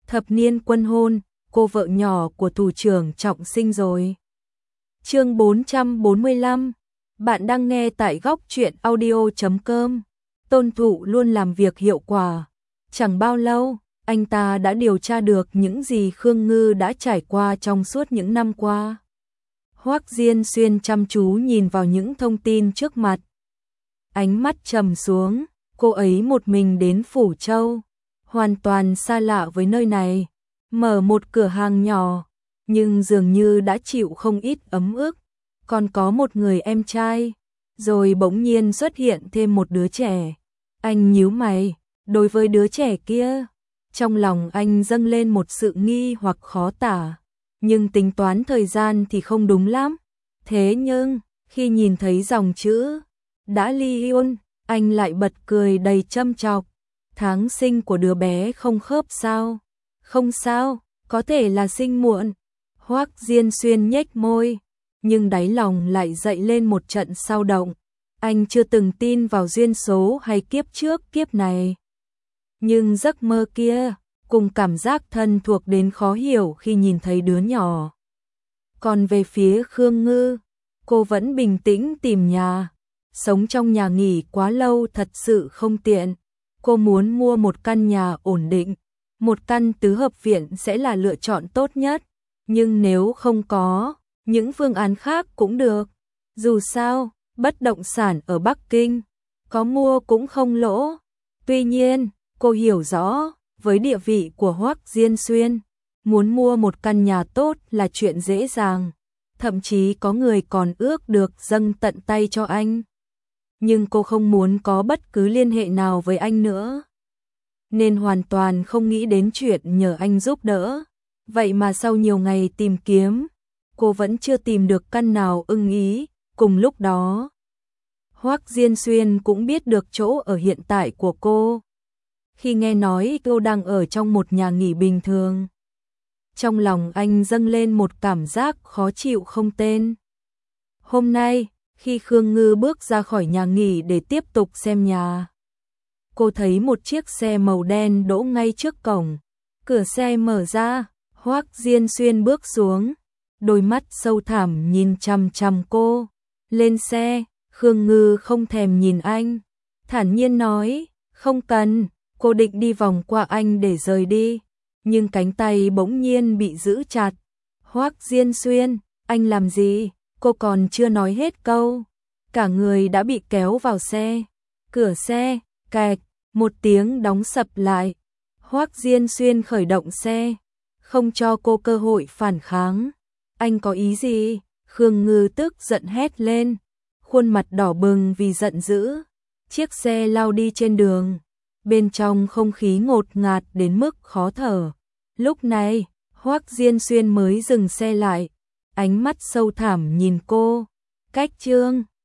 thập niên quân hôn, cô vợ nhỏ của thủ trưởng Trọng Sinh rồi. Chương 445. Bạn đang nghe tại góc truyện audio.com. Tôn Thụ luôn làm việc hiệu quả. Chẳng bao lâu, anh ta đã điều tra được những gì Khương Ngư đã trải qua trong suốt những năm qua. Hoắc Diên Xuyên chăm chú nhìn vào những thông tin trước mặt. Ánh mắt trầm xuống, cô ấy một mình đến Phủ Châu, hoàn toàn xa lạ với nơi này, mở một cửa hàng nhỏ, nhưng dường như đã chịu không ít ấm ức, còn có một người em trai, rồi bỗng nhiên xuất hiện thêm một đứa trẻ. Anh nhíu mày, đối với đứa trẻ kia, trong lòng anh dâng lên một sự nghi hoặc khó tả, nhưng tính toán thời gian thì không đúng lắm. Thế nhưng, khi nhìn thấy dòng chữ đã ly hôn, anh lại bật cười đầy châm chọc. Tháng sinh của đứa bé không khớp sao? Không sao, có thể là sinh muộn. Hoắc Diên Xuyên nhếch môi, nhưng đáy lòng lại dậy lên một trận xao động. Anh chưa từng tin vào duyên số hay kiếp trước kiếp này. Nhưng giấc mơ kia, cùng cảm giác thân thuộc đến khó hiểu khi nhìn thấy đứa nhỏ. Còn về phía Khương Ngư, cô vẫn bình tĩnh tìm nhà. Sống trong nhà nghỉ quá lâu thật sự không tiện. Cô muốn mua một căn nhà ổn định. Một căn tứ hợp viện sẽ là lựa chọn tốt nhất. Nhưng nếu không có, những phương án khác cũng được. Dù sao, bất động sản ở Bắc Kinh, có mua cũng không lỗ. Tuy nhiên, cô hiểu rõ, với địa vị của Hoắc Diên Xuyên, muốn mua một căn nhà tốt là chuyện dễ dàng. Thậm chí có người còn ước được dâng tận tay cho anh. Nhưng cô không muốn có bất cứ liên hệ nào với anh nữa, nên hoàn toàn không nghĩ đến chuyện nhờ anh giúp đỡ. Vậy mà sau nhiều ngày tìm kiếm, cô vẫn chưa tìm được căn nào ưng ý. Cùng lúc đó, Hoắc Diên Xuyên cũng biết được chỗ ở hiện tại của cô. Khi nghe nói cô đang ở trong một nhà nghỉ bình thường, trong lòng anh dâng lên một cảm giác khó chịu không tên. Hôm nay, khi Khương Ngư bước ra khỏi nhà nghỉ để tiếp tục xem nhà, cô thấy một chiếc xe màu đen đỗ ngay trước cổng. Cửa xe mở ra, Hoắc Diên Xuyên bước xuống, đôi mắt sâu thẳm nhìn chằm chằm cô. Lên xe, Khương Ngư không thèm nhìn anh, thản nhiên nói, không cần. Cô định đi vòng qua anh để rời đi, nhưng cánh tay bỗng nhiên bị giữ chặt. Hoắc Diên Xuyên, anh làm gì? Cô còn chưa nói hết câu, cả người đã bị kéo vào xe. Cửa xe, cạch, một tiếng đóng sập lại. Hoắc Diên Xuyên khởi động xe, không cho cô cơ hội phản kháng. Anh có ý gì? Khương Ngư tức giận hét lên, khuôn mặt đỏ bừng vì giận dữ. Chiếc xe lao đi trên đường, bên trong không khí ngột ngạt đến mức khó thở. Lúc này, Hoắc Diên Xuyên mới dừng xe lại, ánh mắt sâu thẳm nhìn cô. Cách chương